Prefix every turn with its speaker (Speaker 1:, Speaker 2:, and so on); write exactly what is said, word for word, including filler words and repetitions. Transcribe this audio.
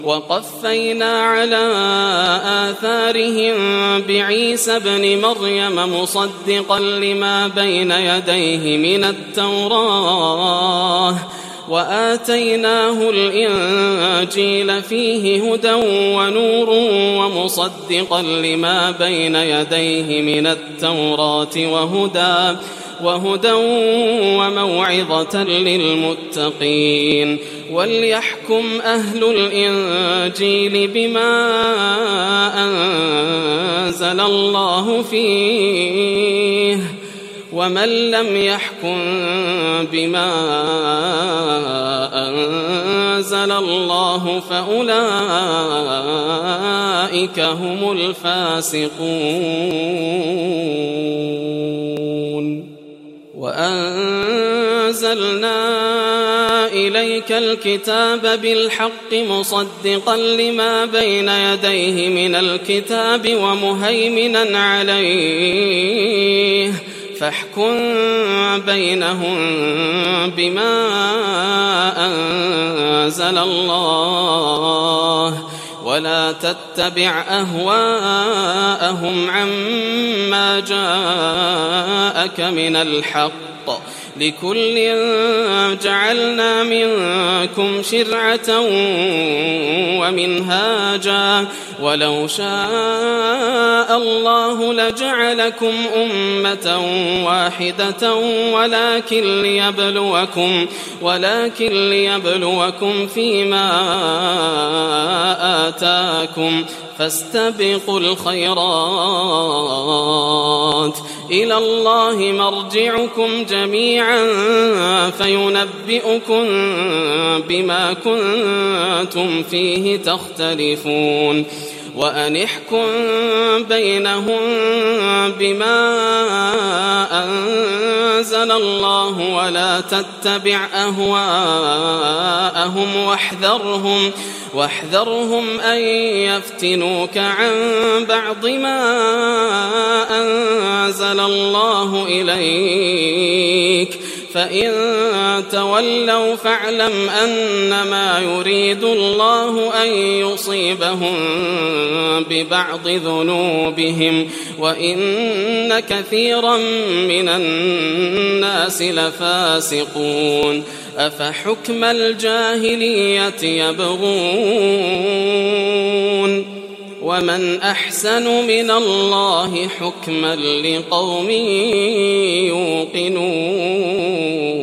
Speaker 1: وقفينا على آثارهم بعيسى ابن مريم مصدقا لما بين يديه من التوراة وآتيناه الإنجيل فيه هدى ونور ومصدقا لما بين يديه من التوراة وهدى وهدى وموعظة للمتقين وليحكم أهل الإنجيل بما أنزل الله فيه ومن لم يحكم بما أنزل الله فأولئك هم الفاسقون. وأنزلنا إليك الكتاب بالحق مصدقا لما بين يديه من الكتاب ومهيمنا عليه فاحكم بينهم بما أنزل الله ولا تتبع أهواءهم عما جاءك من الحق لكل جعلنا منكم شرعة ومنهاجا ولو شاء الله لجعلكم أمة واحدة ولكن ليبلوكم ولكن ليبلوكم فيما آتاكم فاستبقوا الخيرات إلى الله مرجعكم جميعا فينبئكم بما كنتم فيه تختلفون وأن احكم بينهم بما أنزل الله ولا تتبع أهواءهم واحذرهم واحذرهم أن يفتنوك عن بعض ما أنزل الله إليك فإن تولوا فاعلم أنما يريد الله أن يصيبهم ببعض ذنوبهم وإن كثيرا من الناس لفاسقون أفحكم الجاهلية يبغون ومن أحسن من الله حكما لقوم يوقنون.